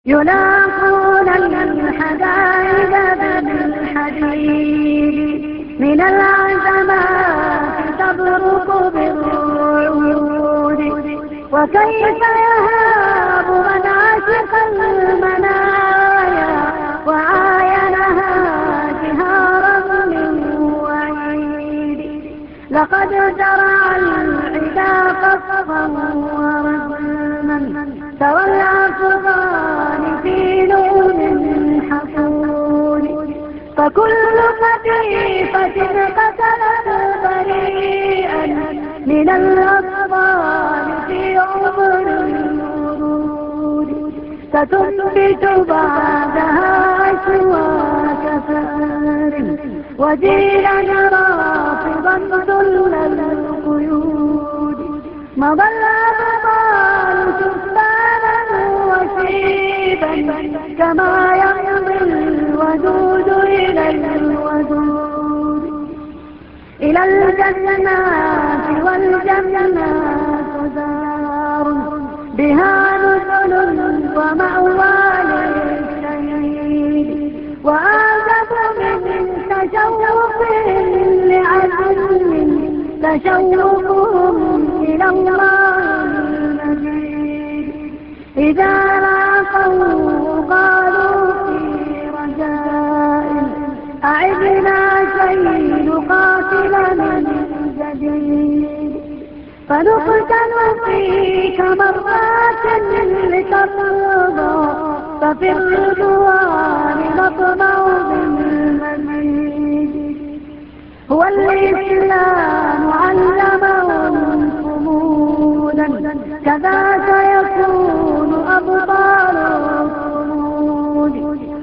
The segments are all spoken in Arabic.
يلاقون الحدائد بالحديد من العزمات تبرق بالرعود. وكيف يهاب من عشق المنايا وعاينها جهارا من وعيد. لقد زرع العدا قصفا ورسما ترى الأفغان في لون حقود. فكل قطيفة قتلت بريئا من الأطفال في عمر الورود ستنبت بعدها أشواك فار وجيلا رافضا ذل القيود. مضى الأبطال شبانا وشيبا كما يمضي الودود إلى الودود. إلى الجنات والجنات دار بها نزل ومأوى للشهيد. وآدم من تشوق لعزم تشوقهم إلى الله المجيد. إذا لاقوا قالوا في رجاء أعدنا كي نقاتل من جديد. فنقتل فيك مرات لترضى ففي الرضوان نطمع بالمزيد. هو الإسلام علمهم صمودا كذاك يكون أبطال الصمود.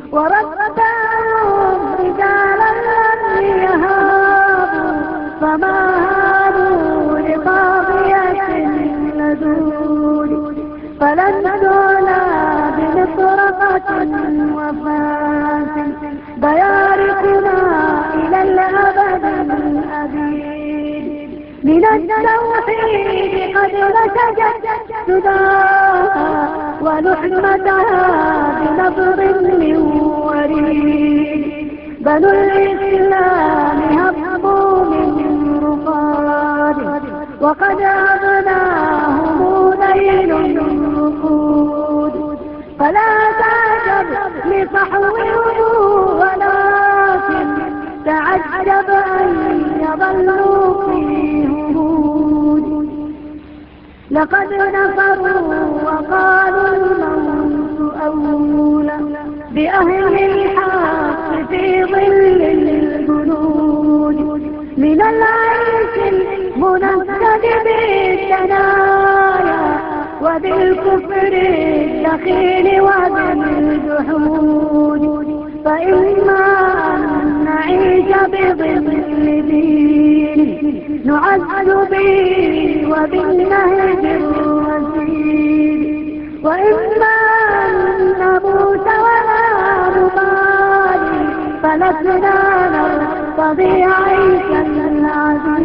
وربهم رجالا لم يهابوا فما هابوا لطاغية لدود. فلن نولى بمطرقة وفاة بيارقنا إلى الأبد الأبيد. من التوحيد قد نسجت سداها ولحمتها بنبض من وريد. بنو الإسلام هبوا من رقاد وقد أغناهم ليل الرقود. فلا تعجب لصحو ولكن تعجب أن يظلوا في همود. لقد نصروا وقالوا الموت أولى بأهل الحق في ظل الجنود. من العيش المنكد بالثنايا وبالكفر الدخيل وبالجحود. فإما أن نعيش بظل دين نعز به وبالنهج الرشيد. وإما أن نموت ولا نبالي فلسنا نرتضي عيشا العزيز.